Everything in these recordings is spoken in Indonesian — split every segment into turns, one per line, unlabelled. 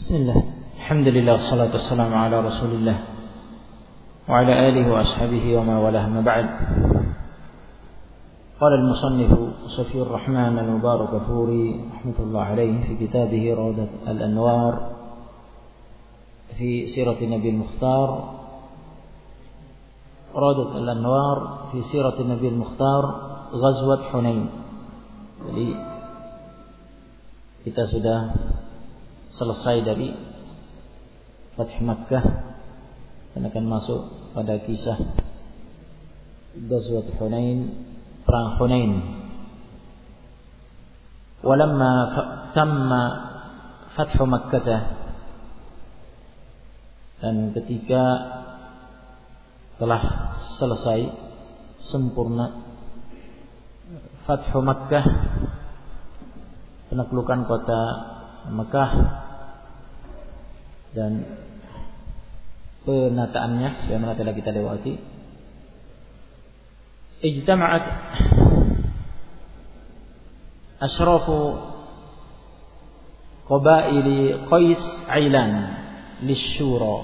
Bismillah. Alhamdulillah wassalatu wassalamu ala Rasulillah wa ala alihi wa ashabihi wa ma walah ma ba'd. Qala al-musannif Safiur Rahman al-Mubarakfuri rahmatullah alayhi fi kitabih Rawdat al-Anwar fi sirati Nabi al-Mukhtar. Rawdat al-Anwar fi sirati Nabi al-Mukhtar Ghazwat Hunain. Jadi kita sudah selesai dari Fath Makkah dan akan masuk pada kisah Ghazwat Hunain, perang Hunain. Walamma tamma Fath Makkah, dan ketika telah selesai sempurna Fath Makkah, penaklukan kota Mekah dan penataannya sebagaimana telah kita lewati, ijtama'at asyrafu qabaili Qais Ailan lisyura.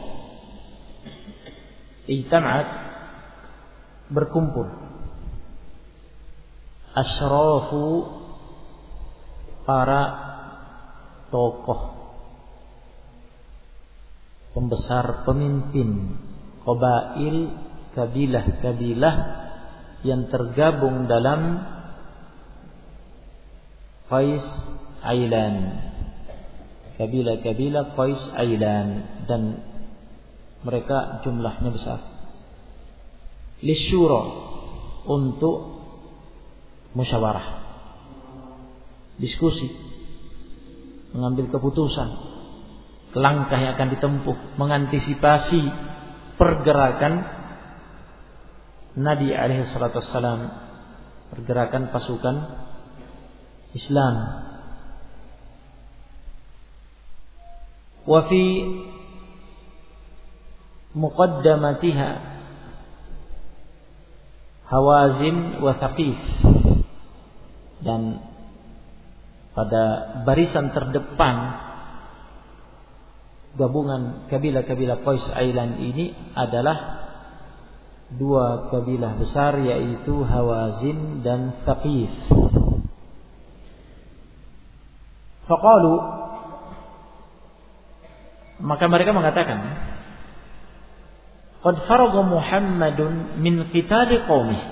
Ijtama'at, berkumpul, asyrafu, para tokoh, pembesar, pemimpin, qabail, kabilah-kabilah yang tergabung dalam Qais Ailan, kabilah-kabilah Qais Ailan, dan mereka jumlahnya besar. Lisyura, untuk musyawarah, diskusi, mengambil keputusan, langkah yang akan ditempuh, mengantisipasi pergerakan Nabi alaihi salatu wassalam, pergerakan pasukan Islam. Wa fi muqaddamatiha Hawazin wa Thaqif, dan pada barisan terdepan gabungan kabilah-kabilah Qais Ailan ini adalah dua kabilah besar, yaitu Hawazin dan Thaqif. Faqalu, maka mereka mengatakan, qad faragha Muhammadun min qitali qaumihi.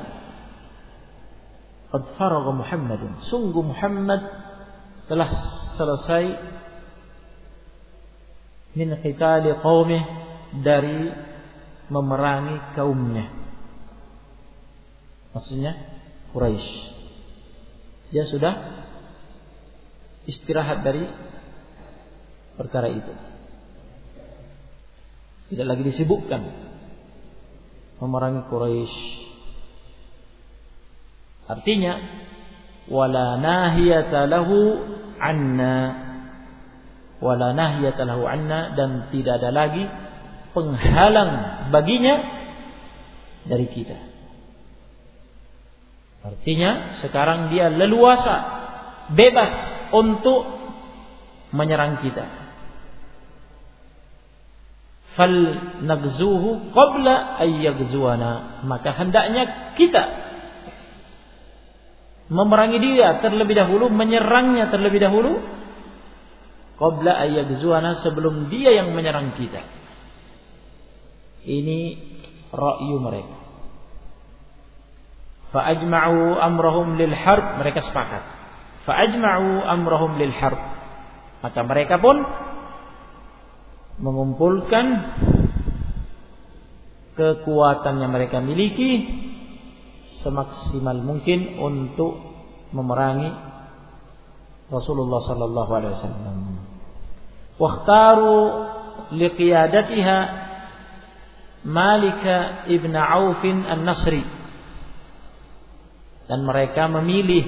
Qad faragha Muhammadun, sungguh Muhammad telah selesai min qitali qaumih, dari memerangi kaumnya, maksudnya Quraisy. Dia sudah istirahat dari perkara itu, tidak lagi disibukkan memerangi Quraisy. Artinya wala nahiyata lahu anna, wala nahiyata lahu anna, dan tidak ada lagi penghalang baginya dari kita. Artinya sekarang dia leluasa, bebas untuk menyerang kita. Fal nagzuhu qabla ay yaghzuana, maka hendaknya kita memerangi dia terlebih dahulu, menyerangnya terlebih dahulu, qabla ayyagzuana, sebelum dia yang menyerang kita. Ini ra'yu mereka. Fa ajma'u amrahum lil harb, mereka sepakat. Fa ajma'u amrahum lil harb, maka mereka pun mengumpulkan kekuatan yang mereka miliki semaksimal mungkin untuk memerangi Rasulullah sallallahu alaihi wasallam. Wakhtaru liqiyadatiha Malik ibn Auf an-Nasri, dan mereka memilih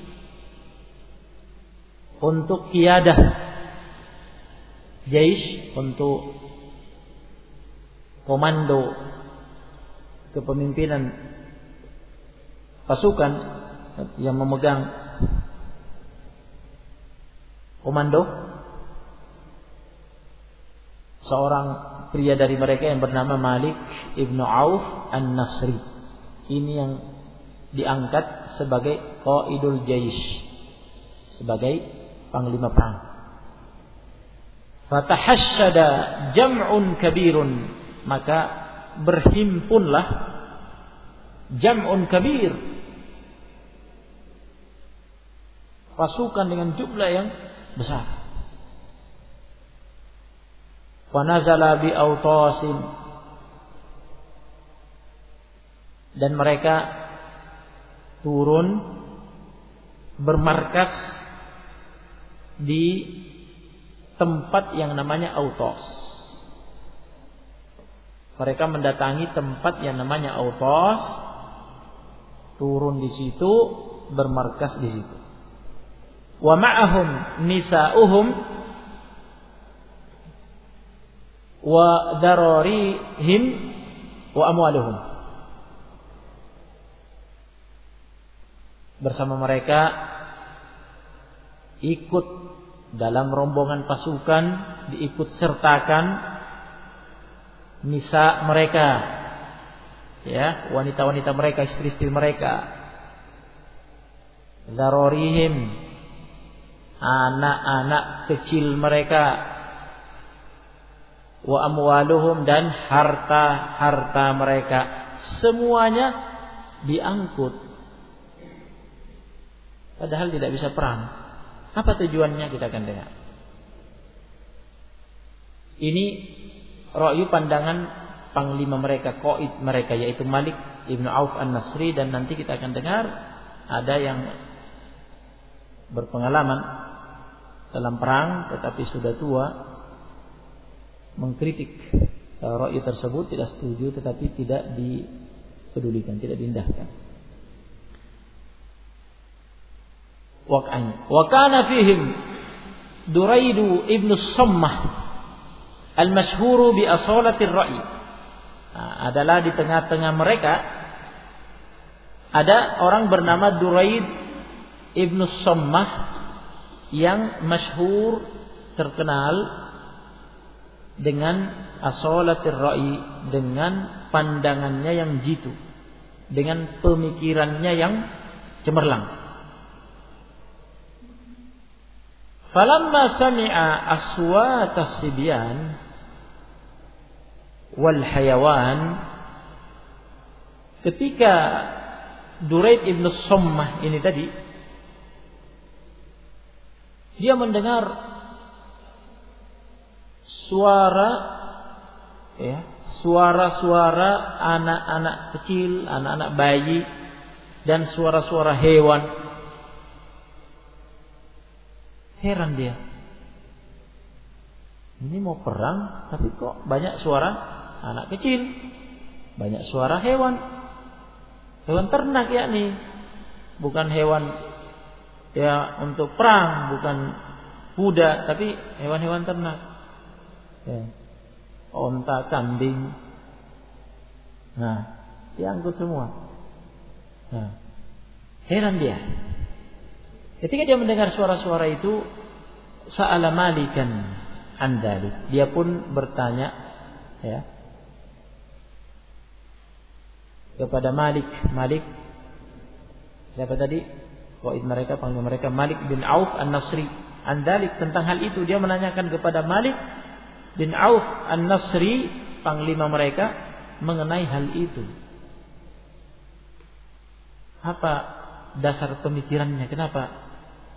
untuk qiyadah jaish, untuk komando, kepemimpinan pasukan yang memegang komando seorang pria dari mereka yang bernama Malik ibnu Auf An-Nasri. Ini yang diangkat sebagai qaidul jaish, sebagai panglima perang. Fatahashshada jam'un kabirun, maka berhimpunlah jam'un kabir, pasukan dengan jumlah yang besar. Wa nazala bi autasin, dan mereka turun bermarkas di tempat yang namanya Autos. Mereka mendatangi tempat yang namanya Autos, turun di situ, bermarkas di situ. Wa ma'ahum nisa'uhum wa dararihim wa amwaluhum. Bersama mereka ikut dalam rombongan pasukan, diikut sertakan nisa mereka, ya, wanita-wanita mereka, istri-istri mereka, dararihim, anak-anak kecil mereka, wa amwaluhum, dan harta-harta mereka, semuanya diangkut. Padahal tidak bisa perang. Apa tujuannya kita akan dengar. Ini ra'yu pandangan panglima mereka, qaid mereka, yaitu Malik ibnu Auf An-Nasri, dan nanti kita akan dengar ada yang berpengalaman dalam perang tetapi sudah tua mengkritik ra'yu tersebut, tidak setuju, tetapi tidak dipedulikan, tidak diindahkan. Wa kana fihim Duraidu ibnu Sammah al-masyhuru bi asalatir ra'i. Adalah di tengah-tengah mereka ada orang bernama Duraid ibnu Sammah yang masyhur, terkenal dengan asalatir ra'i, dengan pandangannya yang jitu, dengan pemikirannya yang cemerlang. Falamma sami'a aswat as-sibyan wal hayawan, ketika Duraid ibnu Sammah ini tadi, dia mendengar suara-suara anak-anak kecil, anak-anak bayi, dan suara-suara hewan. Heran dia, ini mau perang tapi kok banyak suara anak kecil, banyak suara hewan, hewan ternak, yakni bukan hewan ya untuk perang, bukan kuda, tapi hewan-hewan ternak, ya, onta, kambing. Nah, diangkut semua. Nah, heran dia. Ketika dia mendengar suara-suara itu, sa'ala Malikan an dzalik, dia pun bertanya, ya, kepada Malik siapa tadi? Qaid mereka, panggil mereka Malik bin Auf An-Nasri, an dzalik, tentang hal itu. Dia menanyakan kepada Malik bin Auf An-Nasri, panglima mereka, mengenai hal itu. Apa dasar pemikirannya? Kenapa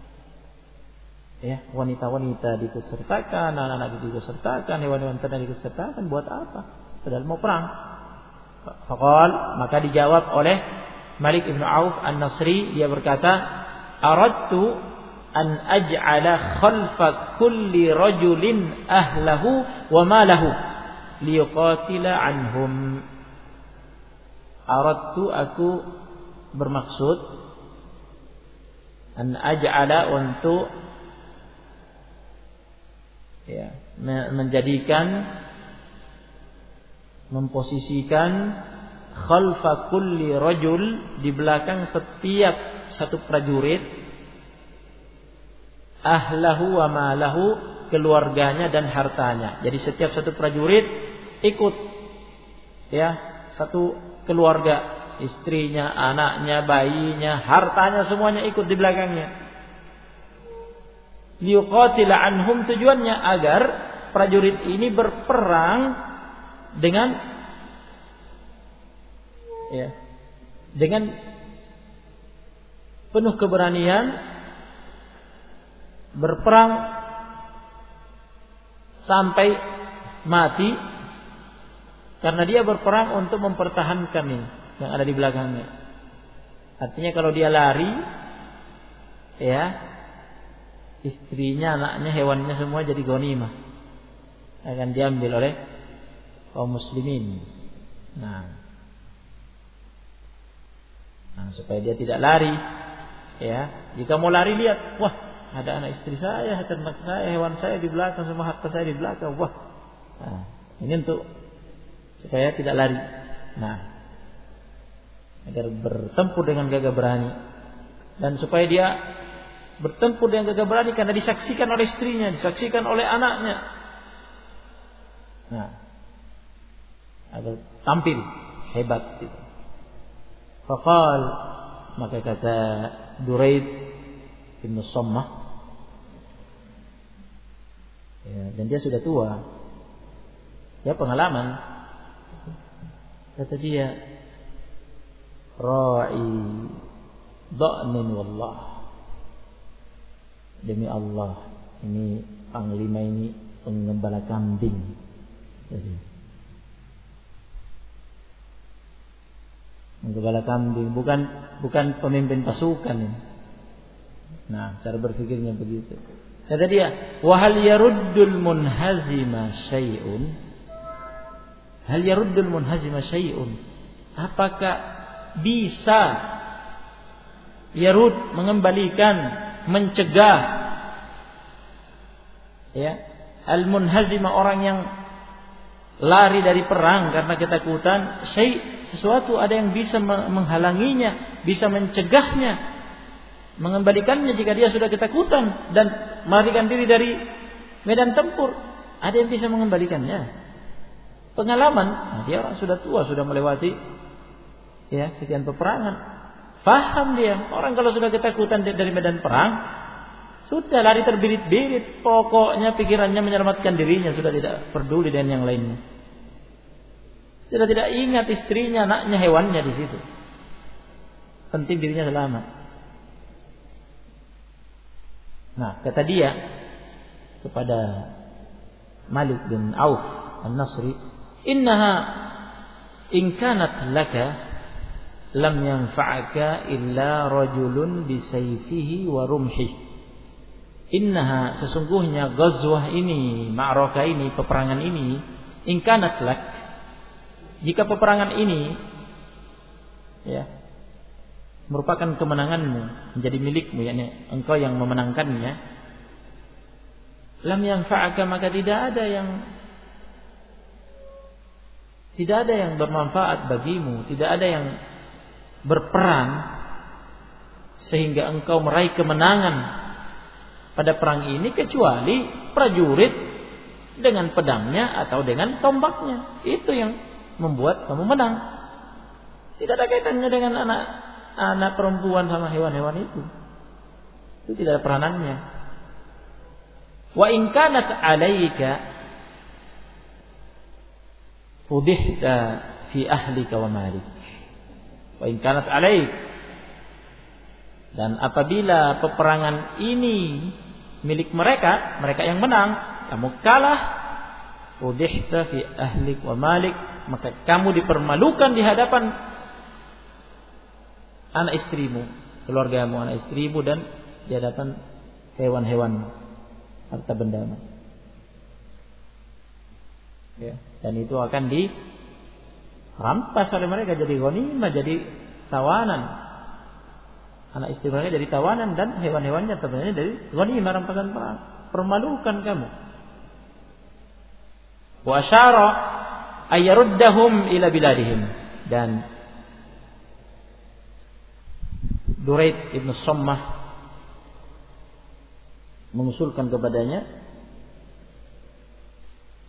ya wanita-wanita diikutsertakan, anak-anak diikutsertakan, hewan-hewan ternak diikutsertakan, buat apa? Padahal mau perang. Faqal, maka dijawab oleh Malik ibn Auf An-Nasri, dia berkata, aradtu an aj'ala khalfa kulli rajulin ahlahu wa malahu liyuqatila anhum. Aradtu, aku bermaksud, an aj'ala, untuk ya, menjadikan, memposisikan khalfa kulli rajul, di belakang setiap satu prajurit, ahlahu wa malahu, keluarganya dan hartanya. Jadi setiap satu prajurit ikut, ya, satu keluarga, istrinya, anaknya, bayinya, hartanya semuanya ikut di belakangnya. Liuqatila anhum, tujuannya agar prajurit ini berperang dengan penuh keberanian, berperang sampai mati, karena dia berperang untuk mempertahankan ini yang ada di belakangnya. Artinya kalau dia lari, ya, istrinya, anaknya, hewannya semua jadi ghanimah, akan diambil oleh kaum muslimin. Nah, supaya dia tidak lari, ya. Jika mau lari, lihat, wah, ada anak istri saya, ternak saya, hewan saya di belakang, semua harta saya di belakang, wah. Nah, ini untuk supaya tidak lari. Nah, agar bertempur dengan gagah berani, dan supaya dia bertempur dengan gagah berani karena disaksikan oleh istrinya, disaksikan oleh anaknya. Nah, agar tampil hebat gitu. Faqal, maka kata Duraid bin Sammah, ya, dan dia sudah tua, ya, pengalaman. Kata dia, ra'i dha'nin wallah, demi Allah, ini panglima ini pengembala kambing. Jadi menggembala kambing, bukan pemimpin pasukan. Nah, cara berpikirnya begitu. Kata dia, wa hal yaruddul munhazima syai'un? Hal yaruddul munhazima syai'un? Apakah bisa yarud, mengembalikan, mencegah, ya, al munhazima, orang yang lari dari perang karena ketakutan, sesuatu ada yang bisa menghalanginya, bisa mencegahnya, mengembalikannya jika dia sudah ketakutan dan melarikan diri dari medan tempur. Ada yang bisa mengembalikannya. Pengalaman, nah, dia orang sudah tua, sudah melewati, ya, sekian peperangan. Faham dia, orang kalau sudah ketakutan dari medan perang, sudah lari terbirit-birit, pokoknya pikirannya menyelamatkan dirinya, sudah tidak peduli dengan yang lainnya. Sudah tidak ingat istrinya, anaknya, hewannya di situ. Penting dirinya selamat. Nah, kata dia kepada Malik bin Auf An-Nasri, innaha in kanat laka lam yanfa'aka illa rajulun bisayfihi wa rumhihi. Innaha, sesungguhnya ghazwah ini, ma'rakah ini, peperangan ini, in kanat lak, jika peperangan ini, ya, merupakan kemenanganmu, menjadi milikmu, yakni engkau yang memenangkannya, lam yanfa'aka, maka tidak ada yang bermanfaat bagimu, tidak ada yang berperang sehingga engkau meraih kemenangan pada perang ini, kecuali prajurit dengan pedangnya atau dengan tombaknya. Itu yang membuat kamu menang. Tidak ada kaitannya dengan anak perempuan sama hewan-hewan itu. Itu tidak ada peranannya. Wa in kanat 'alaika fudihta fi ahlika wa malik. Wa in kanat 'alaik, dan apabila peperangan ini milik mereka, mereka yang menang, kamu kalah, udihta fi ahlik wa malik, maka kamu dipermalukan di hadapan anak istrimu, keluargamu, anak istrimu, dan di hadapan hewan-hewan, harta bendamu. Ya, dan itu akan dirampas oleh mereka, jadi ghanimah, jadi tawanan. Anak istri mereka jadi tawanan dan hewan-hewannya sebenarnya dari ghanimah, rampasan perang. Permalukan kamu. Wa asyara ayaruddahum ila biladihim, dan Duraid ibn Sammah mengusulkan kepadanya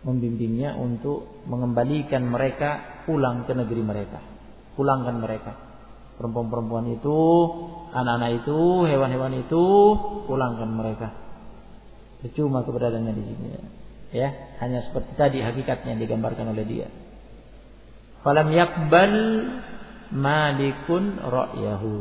membimbingnya untuk mengembalikan mereka pulang ke negeri mereka. Pulangkan mereka. Perempuan-perempuan itu, anak-anak itu, hewan-hewan itu, pulangkan mereka. Percuma keberadaannya di sini. Ya, hanya seperti tadi hakikatnya digambarkan oleh dia. Falam yakbal Malikun ra'yahu.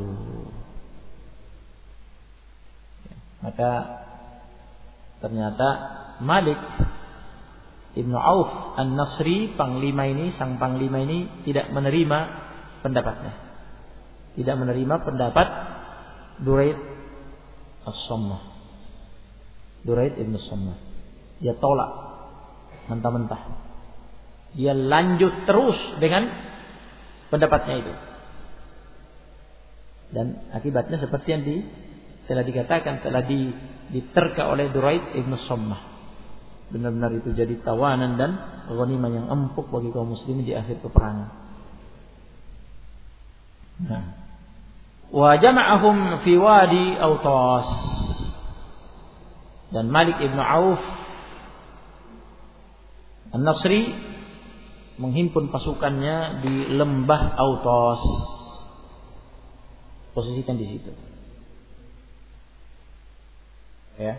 Maka ternyata Malik Ibnu Auf An-Nasri, sang panglima ini tidak menerima pendapatnya. Tidak menerima pendapat Duraid As-Sammah. Duraid Ibn Sammah. Dia tolak mentah-mentah. Dia lanjut terus dengan pendapatnya itu. Dan akibatnya seperti yang telah dikatakan, telah diterka oleh Duraid Ibn Sammah. Benar-benar itu jadi tawanan dan ghanimah yang empuk bagi kaum muslimin di akhir peperangan. Nah, wa jama'ahum fi wadi Autas. Dan Malik Ibn Auf An-Nasri menghimpun pasukannya di lembah Autas. Posisikan di situ. Ya.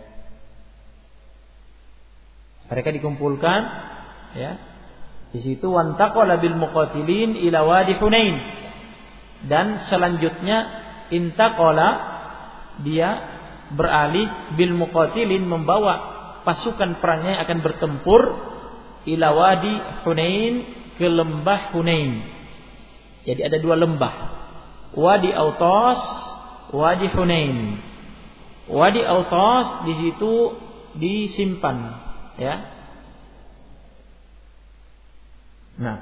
Mereka dikumpulkan, ya. Di situ wantaqala bil muqatilin ila wadi Hunain. Dan selanjutnya intaqala, dia beralih bil muqatilin, membawa pasukan perangnya yang akan bertempur ila wadi Hunain, ke lembah Hunain. Jadi ada dua lembah, Wadi Autas, Wadi Hunain. Wadi Autas di situ disimpan, ya. Nah,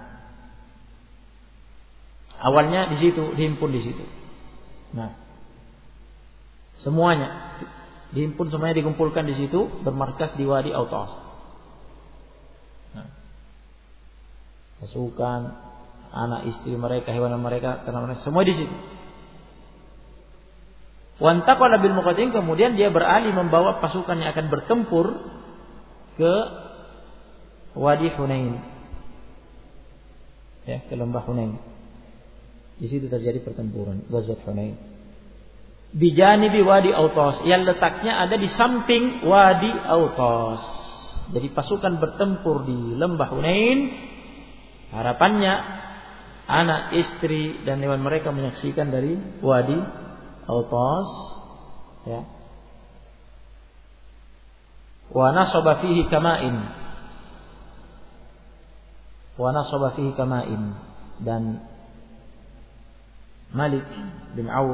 awalnya di situ, dihimpun di situ. Nah, semuanya dihimpun, semuanya dikumpulkan di situ, bermarkas di Wadi Autas. Nah, pasukan, anak istri mereka, hewan mereka, ternak mereka, semua di situ. Wantaqala bil muqatilin, kemudian dia beralih membawa pasukan yang akan bertempur ke Wadi Hunain. Ya, ke lembah Hunain. Di situ terjadi pertempuran Ghazwat Hunain. Bijanibi Wadi Autas, yang letaknya ada di samping Wadi Autas. Jadi pasukan bertempur di lembah Hunain. Harapannya anak, istri dan hewan mereka menyaksikan dari Wadi Autas, ya. Wa nasaba fihi kama'in. Wa nasaba fihi kama'in. Dan Malik bin Auf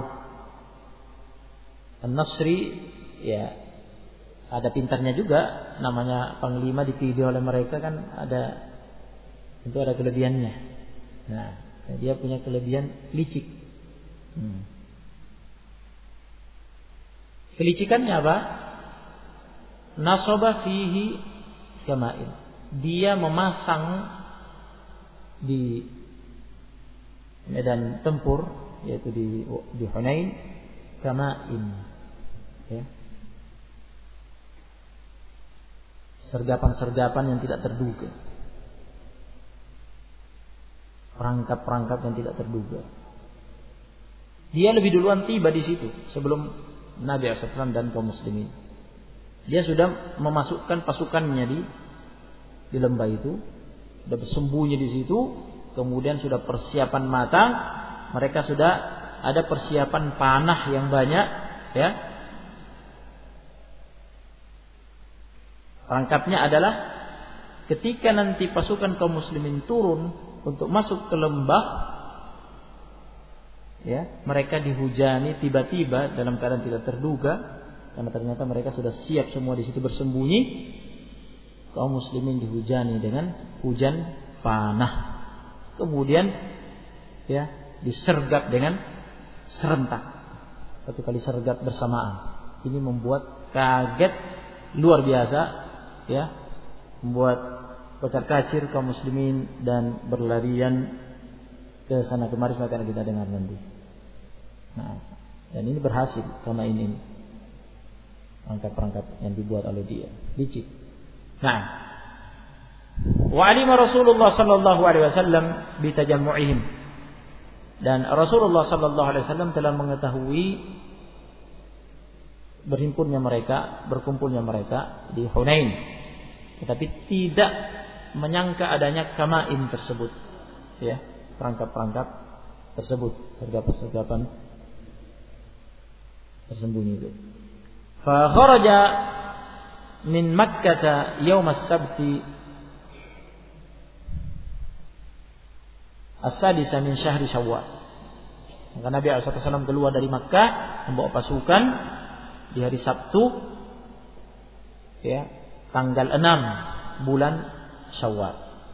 An-Nasri, ya, ada pintarnya juga, namanya panglima dipilih oleh mereka kan ada, itu ada kelebihannya. Nah, dia punya kelebihan licik. Kelicikannya apa? Nasaba fihi kama'in. Dia memasang di medan tempur, yaitu di Hunain, kama'in, ya. Sergapan-sergapan yang tidak terduga. Perangkap-perangkap yang tidak terduga. Dia lebih duluan tiba di situ sebelum Nabi SAW dan kaum muslimin. Dia sudah memasukkan pasukannya di lembah itu, sudah bersembunyi di situ, kemudian sudah persiapan matang, mereka sudah ada persiapan panah yang banyak, ya. Perangkapnya adalah ketika nanti pasukan kaum muslimin turun untuk masuk ke lembah, ya, mereka dihujani tiba-tiba dalam keadaan tidak terduga, karena ternyata mereka sudah siap semua di situ bersembunyi. Kaum muslimin dihujani dengan hujan panah. Kemudian, ya, disergap dengan serentak. Satu kali sergap bersamaan. Ini membuat kaget luar biasa, ya, membuat kocar-kacir kaum muslimin dan berlarian ke sana kemari, seperti yang kita dengar nanti. Nah, dan ini berhasil karena ini perangkap-perangkap yang dibuat oleh dia licik. Nah, Wa alima Rasulullah sallallahu alaihi wasallam bi tajammu'ihim. Dan Rasulullah sallallahu alaihi wasallam telah mengetahui berkumpulnya mereka di Hunain. Tetapi tidak menyangka adanya kamain tersebut, ya, perangkap-perangkap tersebut, sergapan-sergapan tersembunyi itu. Fa kharaja min Makkah yaum as-sabti as-sadisa min syahri Syawal. Maka Nabi SAW keluar dari Makkah membawa pasukan di hari Sabtu, ya, tanggal 6 bulan Syawal.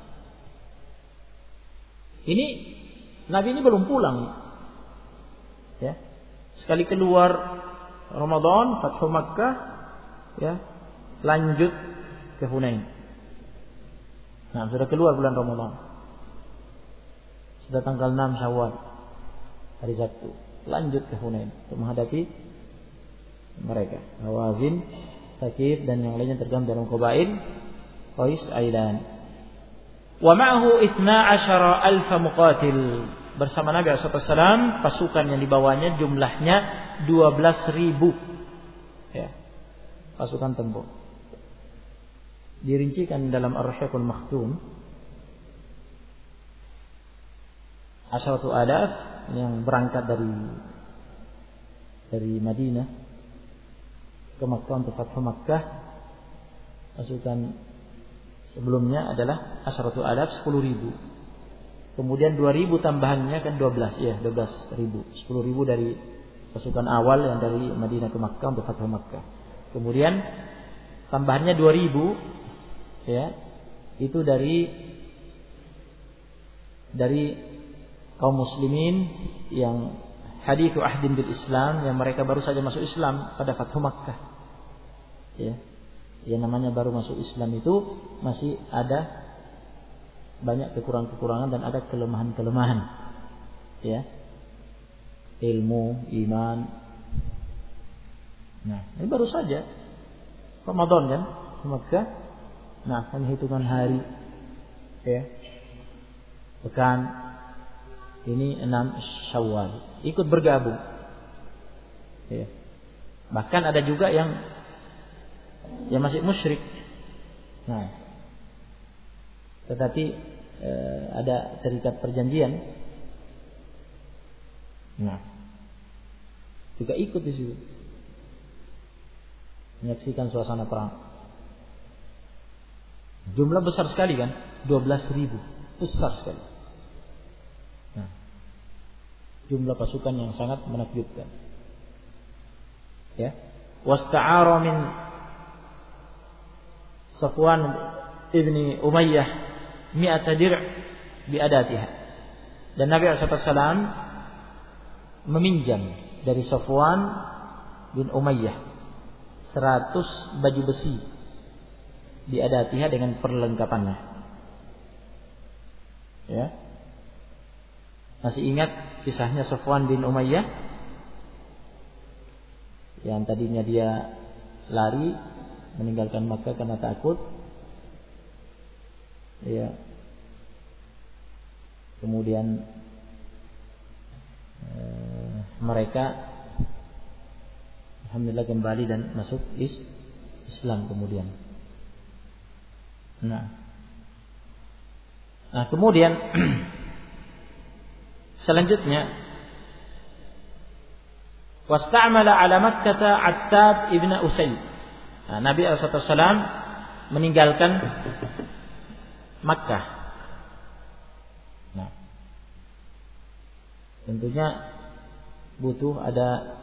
Ini Nabi ini belum pulang, ya. Sekali keluar Ramadan, Fathu Makkah, ya, lanjut ke Hunain. Nah, sudah keluar bulan Ramadan. Sudah tanggal 6 Syawal, hari Sabtu, lanjut ke Hunain untuk menghadapi mereka. Hawazin, Thaqif dan yang lainnya tergabung dalam qabail Qais Ailan. Wa ma'ahu 12,000 muqatil. Bersama Nabi SAW pasukan yang dibawanya jumlahnya 12.000, ya, pasukan tempur. Dirincikan dalam Ar-Rahiqul Makhtum 10,000 yang berangkat dari Madinah ke Makkah untuk Fathu Makkah. Pasukan sebelumnya adalah 10,000, 10.000. Kemudian 2.000 tambahannya kan 12, ya, 12.000. 10.000 dari pasukan awal yang dari Madinah ke Makkah untuk Fathu Makkah. Kemudian tambahannya 2.000, ya, itu dari kaum muslimin yang hadithu ahdin bil Islam, yang mereka baru saja masuk Islam pada Fathu Makkah, ya. Yang namanya baru masuk Islam itu masih ada banyak kekurangan-kekurangan dan ada kelemahan-kelemahan, ya, ilmu, iman. Nah, ini baru saja Ramadan kan di Makkah. Nah, hanya hitungan hari, ya, pekan ini 6 Syawal ikut bergabung, ya. Bahkan ada juga yang masih musyrik. Nah, tetapi ada terikat perjanjian. Nah, juga ikut di situ, menyaksikan suasana perang. Jumlah besar sekali kan, 12.000, besar sekali. Nah, jumlah pasukan yang sangat menakjubkan, ya. Wasta'ara min Safwan ibni Umayyah 100 dir' biadatiha. Dan Nabi SAW meminjam dari Safwan bin Umayyah 100 baju besi biadatiha dengan perlengkapannya, ya. Masih ingat kisahnya Safwan bin Umayyah yang tadinya dia lari meninggalkan Makkah karena takut, ya. Kemudian mereka alhamdulillah kembali dan masuk Islam kemudian. Nah kemudian selanjutnya wasta'mala ala Makkah Attab ibn Usayd. Nabi SAW meninggalkan Makkah. Nah, tentunya butuh ada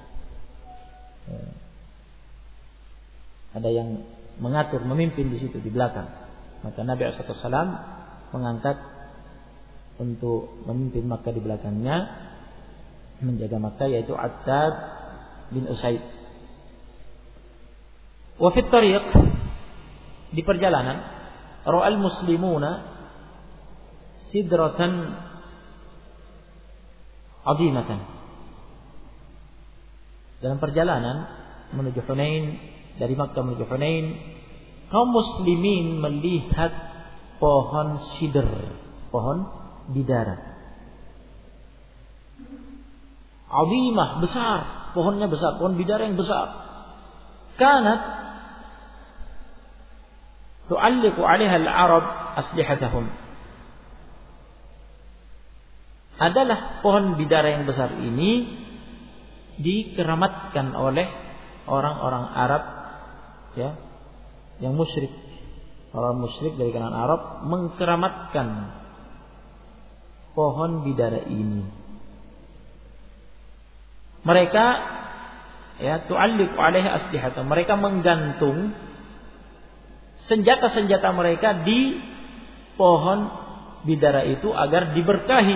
yang mengatur, memimpin di situ di belakang. Maka Nabi SAW mengangkat untuk memimpin Makkah di belakangnya, menjaga Makkah, yaitu Attab bin Usaid. Wa fi tariq, di perjalanan, ra'al muslimuna sidratan azimatan. Dalam perjalanan menuju Hunain, dari Makkah menuju Hunain, kaum muslimin melihat pohon sidr, pohon bidara. Azimah, besar, pohonnya besar, pohon bidara yang besar. Kanat tu'alliqu 'alaiha al-'arab aslihatahum. Adalah pohon bidara yang besar ini dikeramatkan oleh orang-orang Arab, ya, yang musyrik. Orang musyrik dari kalangan Arab mengkeramatkan pohon bidara ini. Mereka, ya, tu'alliqu 'alaiha aslihata. Mereka menggantung senjata-senjata mereka di pohon bidara itu agar diberkahi.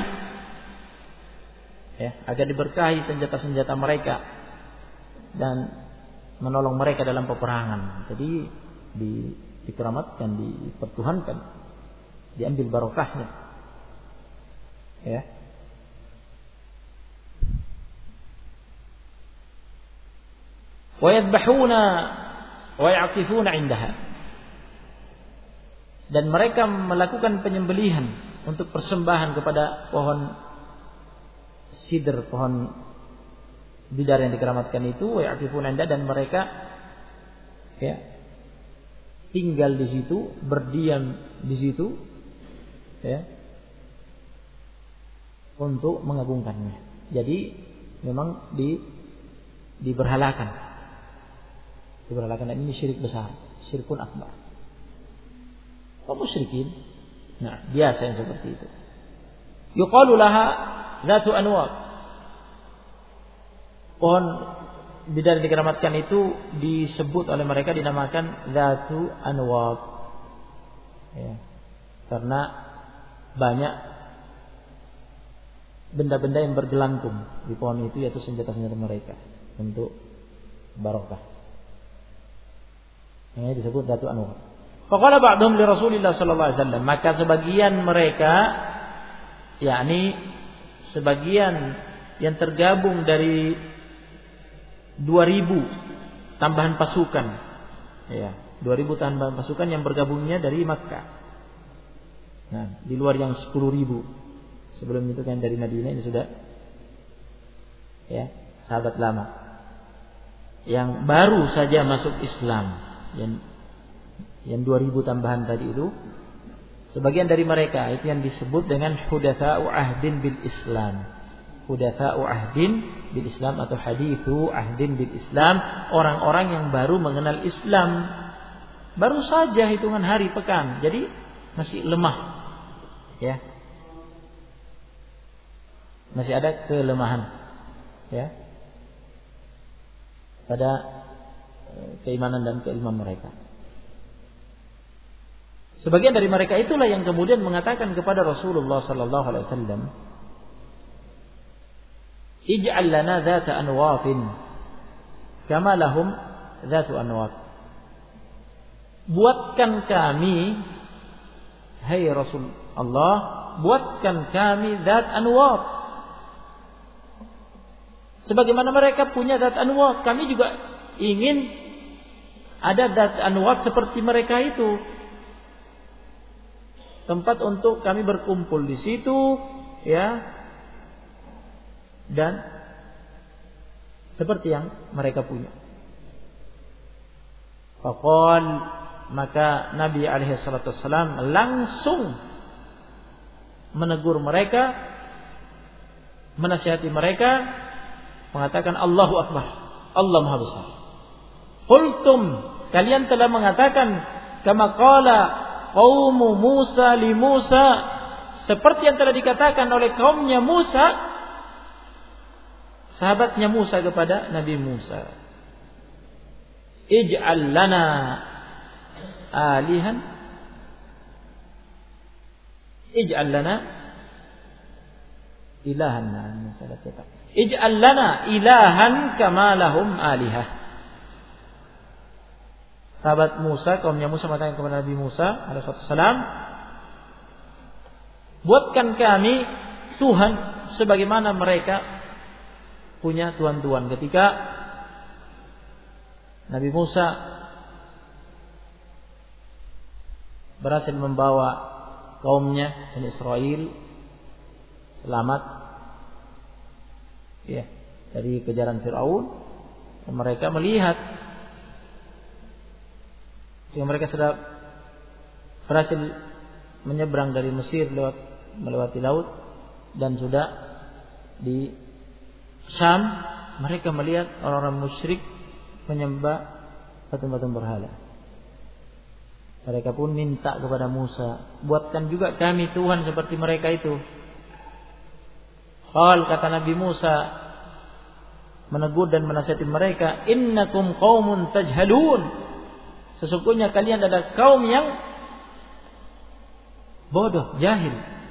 Ya, agar diberkahi senjata-senjata mereka dan menolong mereka dalam peperangan. Jadi dikeramatkan, dipertuhankan, diambil barokahnya. Ya. Wa yadbahuna wa ya'tifuna 'indaha. Dan mereka melakukan penyembelihan untuk persembahan kepada pohon sidr, pohon bidara yang dikeramatkan itu, wa ya'tifuna 'indaha, dan mereka, ya, tinggal di situ, berdiam di situ, ya, untuk mengagungkannya. Jadi memang diberhalakan. Diberhalakan, dan ini syirik besar, syirkun akbar. Kaum musyrikin, nah, biasa yang seperti itu. Yuqalu laha dzatu anwar. Pohon bidara dikeramatkan itu disebut oleh mereka, dinamakan dzatu anwar. Ya, karena banyak benda-benda yang bergelantung di pohon itu, yaitu senjata-senjata mereka untuk barokah. Ini disebut dzatu anwar. Faqala ba'dhum li Rasulillah sallallahu alaihi wasallam, maka sebagian mereka, yakni sebagian yang tergabung dari 2000 tambahan pasukan, ya, 2000 tambahan pasukan yang bergabungnya dari Makkah. Nah, di luar yang 10.000 sebelum itu kan dari Madinah, ini sudah, ya, sahabat lama yang baru saja masuk Islam, yang 2000 tambahan tadi itu, sebagian dari mereka itu yang disebut dengan hudatsa'u ahdin bil Islam. Hudatsa'u ahdin bil Islam atau hadithu ahdin bil Islam, orang-orang yang baru mengenal Islam, baru saja hitungan hari pekan, jadi masih lemah, ya, masih ada kelemahan, ya, pada keimanan dan keilmuan mereka. Sebagian dari mereka itulah yang kemudian mengatakan kepada Rasulullah sallallahu alaihi wasallam, "Ij'al lana dzata anwatin kama lahum dzatu anwat." Buatkan kami, hai Rasulullah, buatkan kami dzat anwat. Sebagaimana mereka punya dzat anwat, kami juga ingin ada dzat anwat seperti mereka itu. Tempat untuk kami berkumpul di situ, ya, dan seperti yang mereka punya. Faqal, maka Nabi alaihi salatu wassalam langsung menegur mereka, menasihati mereka, mengatakan Allahu Akbar, Allah Maha Besar. Qultum, kalian telah mengatakan kama qala qaumu Musa li Musa, seperti yang telah dikatakan oleh kaumnya Musa, sahabatnya Musa kepada Nabi Musa. Ij'al lana alihan, ij'al lana ilahan, salah cetak. Ij'al lana ilahan kama lahum alihah. Sahabat Musa, kaumnya Musa mengatakan kepada Nabi Musa alaihissalam, buatkan kami Tuhan sebagaimana mereka punya tuhan-tuhan. Ketika Nabi Musa berhasil membawa kaumnya Bani Israel selamat dari kejaran Firaun. Mereka melihat yang mereka sudah berhasil menyeberang dari Mesir melewati laut dan sudah di Syam. Mereka melihat orang-orang musyrik menyembah batu-batu berhala. Mereka pun minta kepada Musa, buatkan juga kami Tuhan seperti mereka itu. Kata Nabi Musa menegur dan menasihati mereka, innakum qaumun tajhalun. Sesungguhnya kalian adalah kaum yang bodoh, jahil.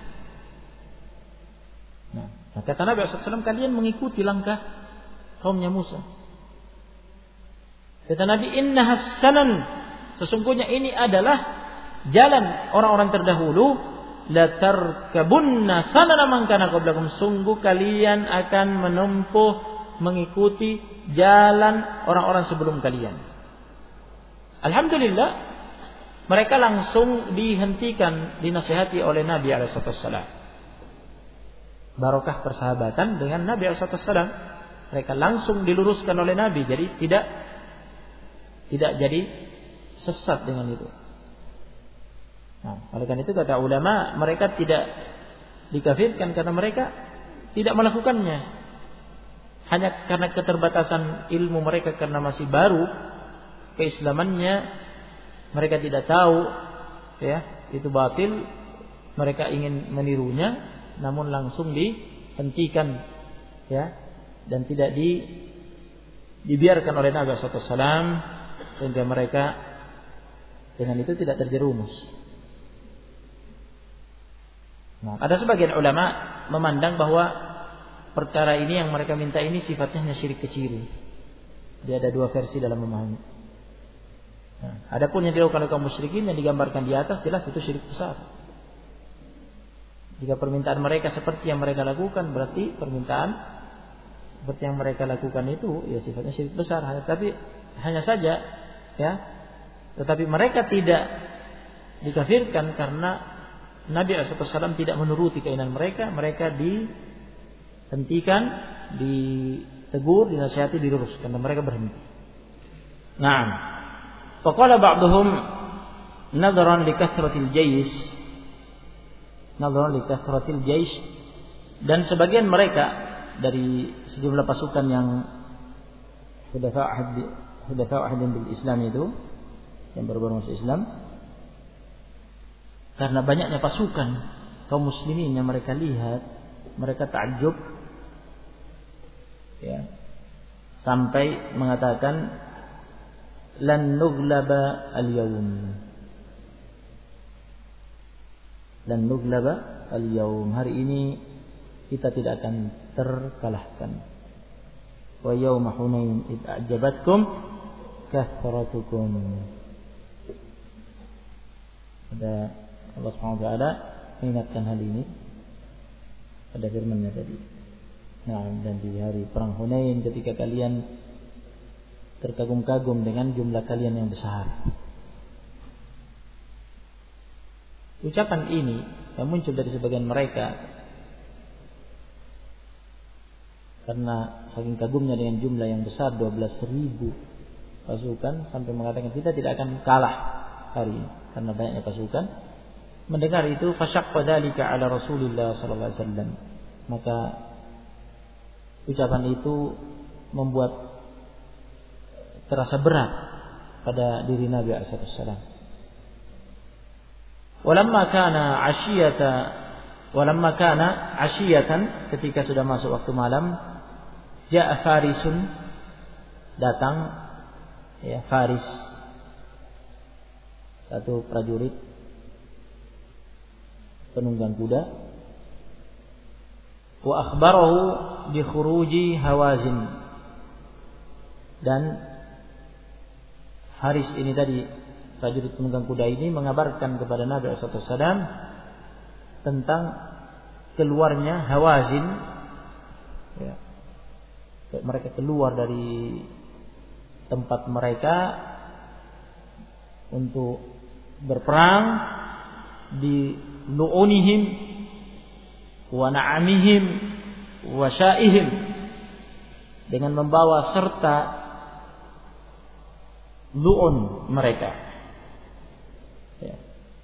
Nah, kata Nabi SAW, kalian mengikuti langkah kaumnya Musa. Kata Nabi, inna hassanan, sesungguhnya ini adalah jalan orang-orang terdahulu. La tarkabunna sanana man kana qablakum, sungguh kalian akan menempuh mengikuti jalan orang-orang sebelum kalian. Alhamdulillah, mereka langsung dihentikan, dinasihati oleh Nabi SAW. Barokah persahabatan dengan Nabi SAW. Mereka langsung diluruskan oleh Nabi, jadi tidak jadi sesat dengan itu. Nah, oleh karena itu kata ulama, mereka tidak dikafirkan karena mereka tidak melakukannya. Hanya karena keterbatasan ilmu mereka, karena masih baru keislamannya, mereka tidak tahu itu batil, mereka ingin menirunya, namun langsung dihentikan dan tidak dibiarkan oleh Nabi SAW, sehingga mereka dengan itu tidak terjerumus. Nah, ada sebagian ulama memandang bahwa perkara ini yang mereka minta ini sifatnya hanya syirik kecil. Dia ada dua versi dalam memahami. Nah, adapun yang dilakukan oleh kaum musyrikin yang digambarkan di atas, jelas itu syirik besar. Jika permintaan mereka seperti yang mereka lakukan, berarti permintaan seperti yang mereka lakukan itu sifatnya syirik besar. Tapi hanya saja tetapi mereka tidak dikafirkan karena Nabi SAW tidak menuruti keinginan mereka. Mereka dihentikan, ditegur, dinasihati, diluruskan, dan mereka berhenti. Naam. Faqala ba'duhum nadharan li kathratil jaysh. Nadharan li kathratil jaysh, dan sebagian mereka dari sejumlah pasukan yang hudafa ahadin bil Islam itu, yang baru-baru masuk Islam, karena banyaknya pasukan kaum muslimin yang mereka lihat, mereka takjub sampai mengatakan lan nughlaba al-yawm. Lan nughlaba al-yawm, hari ini kita tidak akan terkalahkan. Wa yawma Hunain id a'jabatkum kathratukum. Ada Allah SWT mengingatkan hal ini pada firman-Nya tadi. Nah, dan di hari perang Hunain ketika kalian terkagum-kagum dengan jumlah kalian yang besar. Ucapan ini yang muncul dari sebagian mereka karena saking kagumnya dengan jumlah yang besar 12.000 pasukan, sampai mengatakan kita tidak akan kalah hari ini karena banyaknya pasukan. Mendengar itu, fasyaqqa dzalika 'ala Rasulillah sallallahu alaihi wasallam, maka ucapan itu membuat terasa berat pada diri Nabi sallallahu alaihi wasallam. Walamma kana 'ashiyatan, ketika sudah masuk waktu malam, ja'a farisun, datang faris, satu prajurit penunggang kuda, wa akhbarahu bi khuruji Hawazin, dan Haris ini tadi, prajurit penunggang kuda ini, mengabarkan kepada Nabi SAW tentang keluarnya Hawazin. Mereka keluar dari tempat mereka untuk berperang di lu'unihim wa na'amihim wa sya'ihim, dengan membawa serta lu'un mereka. Ya.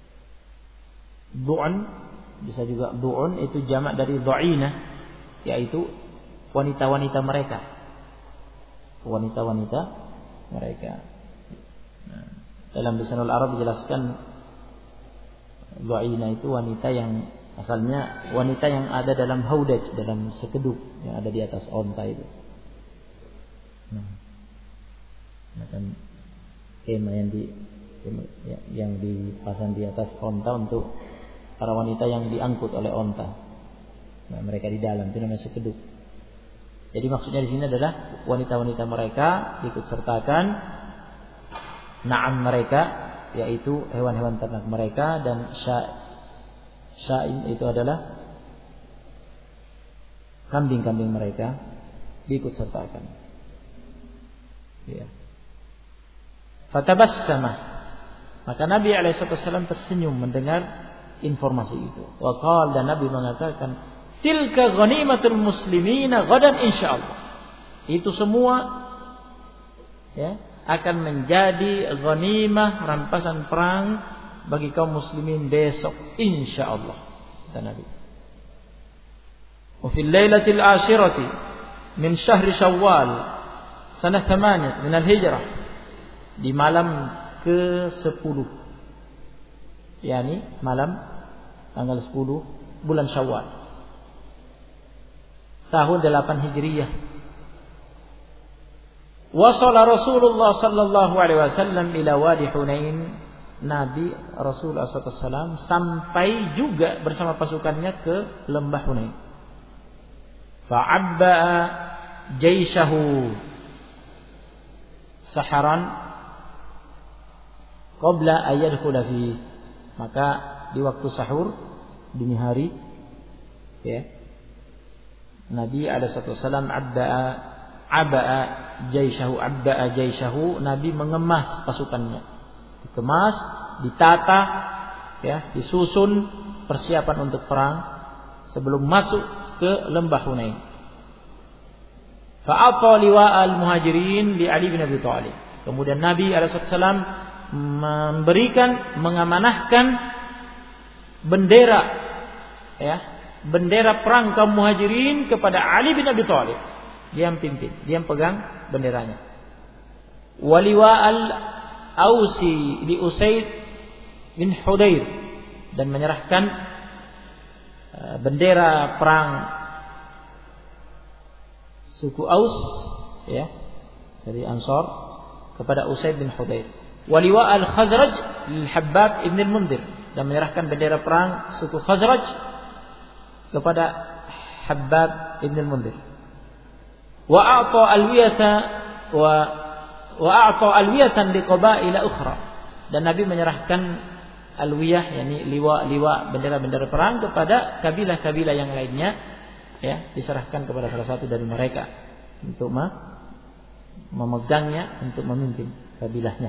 Lu'un bisa juga lu'un itu jamak dari du'ina, yaitu wanita-wanita mereka. Wanita-wanita mereka. Nah, dalam lisanul Arab dijelaskan du'ina itu wanita yang asalnya wanita yang ada dalam haudaj, dalam sekeduk yang ada di atas onta itu. Nah, macam kema yang dipasang di atas onta untuk para wanita yang diangkut oleh onta. Nah, mereka di dalam itu namanya sekeduk. Jadi maksudnya di sini adalah wanita-wanita mereka ikut sertakan na'am mereka, yaitu hewan-hewan ternak mereka, dan sya'im itu adalah kambing-kambing mereka diikut sertakan. Ya. Fatabassama, maka Nabi SAW tersenyum mendengar informasi itu. Wa qala, dan Nabi mengatakan, tilka ghanimatul muslimina ghadan insyaallah. Itu semua ya akan menjadi ghanimah, rampasan perang bagi kaum muslimin besok insyaallah, kata Nabi. Wa fil lailatil ashirati min syahri Syawal sanah 8 min al-hijrah, di malam ke-10, yakni malam tanggal 10 bulan Syawal tahun 8 Hijriyah. Wasala Rasulullah sallallahu alaihi wasallam ila Wadi Hunain. Nabi Rasulullah SAW sampai juga bersama pasukannya ke lembah Hunain. Fa'abba'a jaishahu saharan qabla ayyadkhula fi. Maka di waktu sahur dini hari, ya, Nabi SAW abba'a jaishahu, Nabi mengemas pasukannya, dikemas, ditata, ya, disusun persiapan untuk perang sebelum masuk ke lembah Hunain. Fa'ata liwa'al muhajirin li Ali bin Abi Thalib. Kemudian Nabi SAW mengamanahkan bendera, ya, bendera perang kaum muhajirin kepada Ali bin Abi Thalib. Dia yang pimpin, dia yang pegang benderanya. Waliwa'al Ausi li Usaid bin Hudayr, dan menyerahkan bendera perang suku Aus, ya, dari Ansar kepada Usaid bin Hudayr. Waliwa'al Khazraj lil Habbab ibn al-Mundhir, dan menyerahkan bendera perang suku Khazraj kepada Habbab ibn al-Mundhir. Wa a'ta alwiyatan liqaba'ila ukhra, dan Nabi menyerahkan alwiyah, yakni liwa bendera-bendera perang kepada kabilah-kabilah yang lainnya, ya, diserahkan kepada salah satu dari mereka untuk memegangnya, untuk memimpin kabilahnya.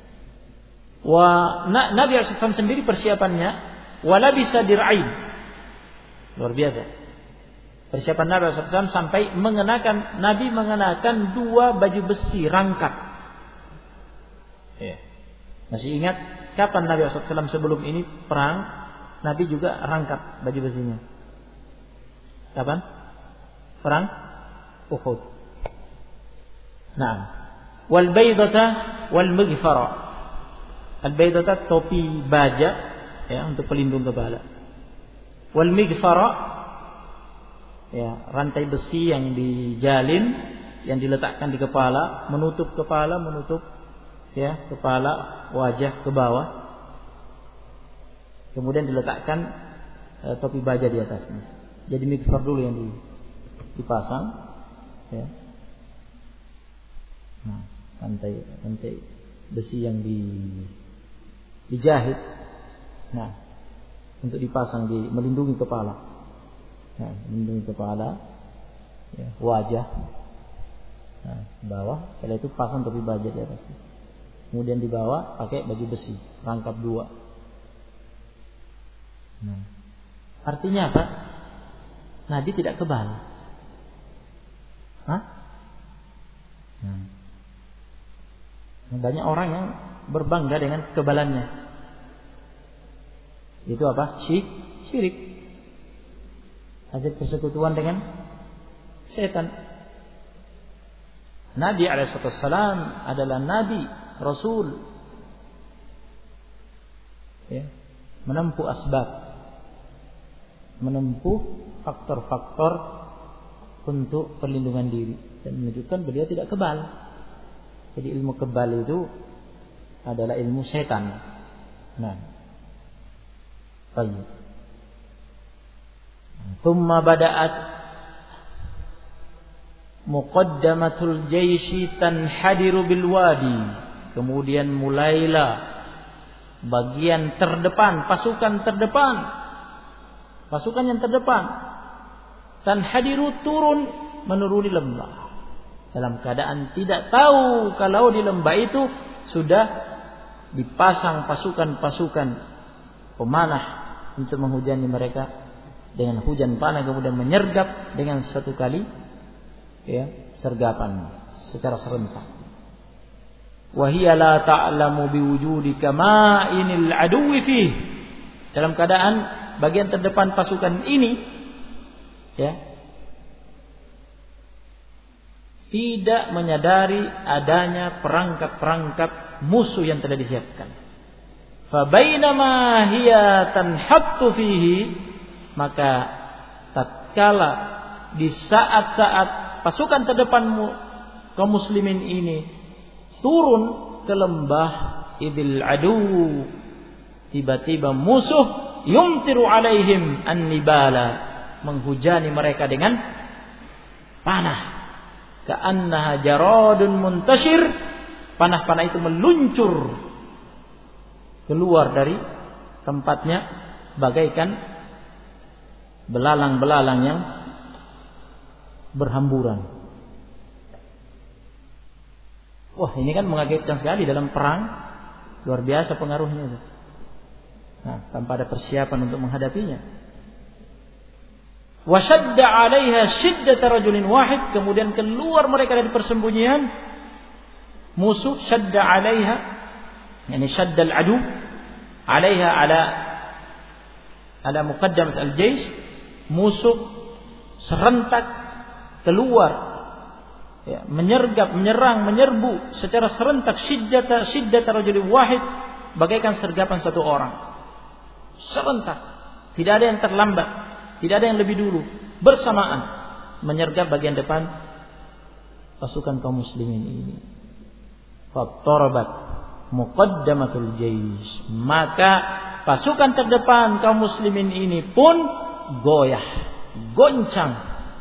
Nabi SAW sendiri persiapannya wala bisa dir'ain, luar biasa. Persiapan Nabi SAW sampai Nabi mengenakan 2 baju besi rangkap. Ya. Masih ingat kapan Nabi SAW sebelum ini perang? Nabi juga rangkap baju besinya. Kapan? Perang Uhud. Naam. Wal baydata wal maghfara. Al baydata topi baja, ya, untuk pelindung kepala. Wal maghfara, ya, rantai besi yang dijalin, yang diletakkan di kepala, menutup kepala, ya, kepala, wajah ke bawah. Kemudian diletakkan topi baja di atasnya. Jadi mikfar dulu yang dipasang, ya. Nah, rantai besi yang dijahit, nah, untuk dipasang melindungi kepala. Nah, melindungi kepala, ya, wajah, nah, bawah. Setelah itu pasang topi baja di atasnya. Kemudian di bawah pakai baju besi rangkap 2. Artinya apa? Nabi tidak kebal. Banyak orang yang berbangga dengan kekebalannya. Itu apa? Syirik. Hasil persekutuan dengan setan. Nabi alaihissalam adalah nabi, rasul. Ya, menempuh asbab, menempuh faktor-faktor untuk perlindungan diri dan menunjukkan beliau tidak kebal. Jadi ilmu kebal itu adalah ilmu setan. Baik. Thumma bada'at muqaddamatul jaishi tanhadiru bil wadi. Kemudian mulailah bagian terdepan, pasukan terdepan, pasukan yang terdepan, tanhadiru turun menuruni lembah dalam keadaan tidak tahu kalau di lembah itu sudah dipasang pasukan-pasukan pemanah untuk menghujani mereka dengan hujan panah, kemudian menyergap dengan satu kali sergapan secara serentak. Wa hiya la ta'lamu biwujudi kama'inil aduwwi fi. Dalam keadaan bagian terdepan pasukan ini tidak menyadari adanya perangkap-perangkap musuh yang telah disiapkan. Fa bainama hiya tanhattu fihi, maka tatkala di saat-saat pasukan terdepan kaum muslimin ini turun ke lembah, idil adu, tiba-tiba musuh yumtiru alaihim an-nibala, menghujani mereka dengan panah. Ka'annaha jaradun muntashir, panah-panah itu meluncur keluar dari tempatnya bagaikan belalang-belalang yang berhamburan. Wah, ini kan mengagetkan sekali dalam perang, luar biasa pengaruhnya itu. Tanpa ada persiapan untuk menghadapinya. Wa shadda 'alaiha shiddata rajulin wahid, kemudian keluar mereka dari persembunyian musuh. Shadda 'alaiha, yani shadda al-adu 'alaiha ala muqaddamat al-jaysh, musuh serentak keluar, menyergap, menyerang, menyerbu secara serentak. Shiddata rajulin wahid, bagaikan sergapan satu orang, serentak, tidak ada yang terlambat, tidak ada yang lebih dulu, bersamaan menyergap bagian depan pasukan kaum muslimin ini. Fattarabat muqaddamatul jaysh, maka pasukan terdepan kaum muslimin ini pun goyah, goncang,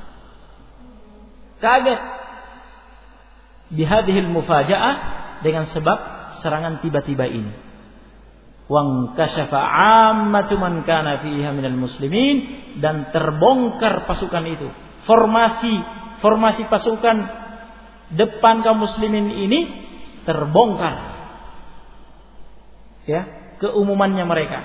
kaget bihadhil mufaja'ah, dengan sebab serangan tiba-tiba ini. Wang kasyafa ammatu man kana fiha minal muslimin, dan terbongkar pasukan itu, formasi pasukan depan kaum muslimin ini terbongkar, keumumannya mereka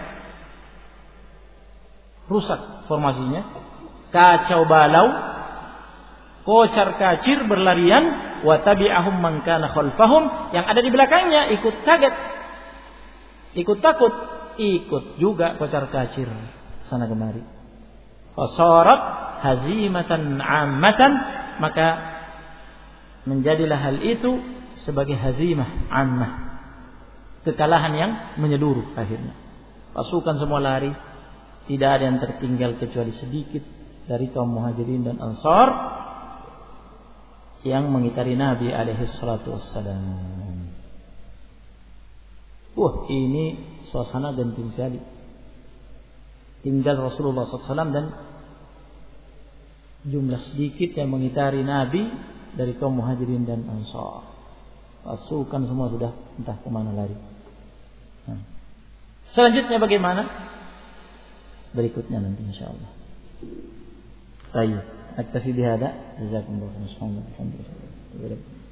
rusak, formasinya kacau balau, kocar kacir, berlarian. Wa tabi'ahum man kana khalfahum, yang ada di belakangnya ikut kaget, ikut takut, ikut juga kocar kacir sana kemari. Fasarat hazimatan 'ammatan, maka menjadilah hal itu sebagai hazimah 'ammah, kekalahan yang menyeluruh. Akhirnya pasukan semua lari, tidak ada yang tertinggal kecuali sedikit dari kaum muhajirin dan ansar yang mengitari Nabi alaihi salatu wassalam. Ini suasana genting sekali. Tinggal Rasulullah SAW dan jumlah sedikit yang mengitari Nabi dari kaum muhajirin dan ansar. Pasukan semua sudah entah kemana lari. Selanjutnya bagaimana? Berikutnya nanti insyaallah. Baik, aktafi bihada. Jazakumullahu khairan.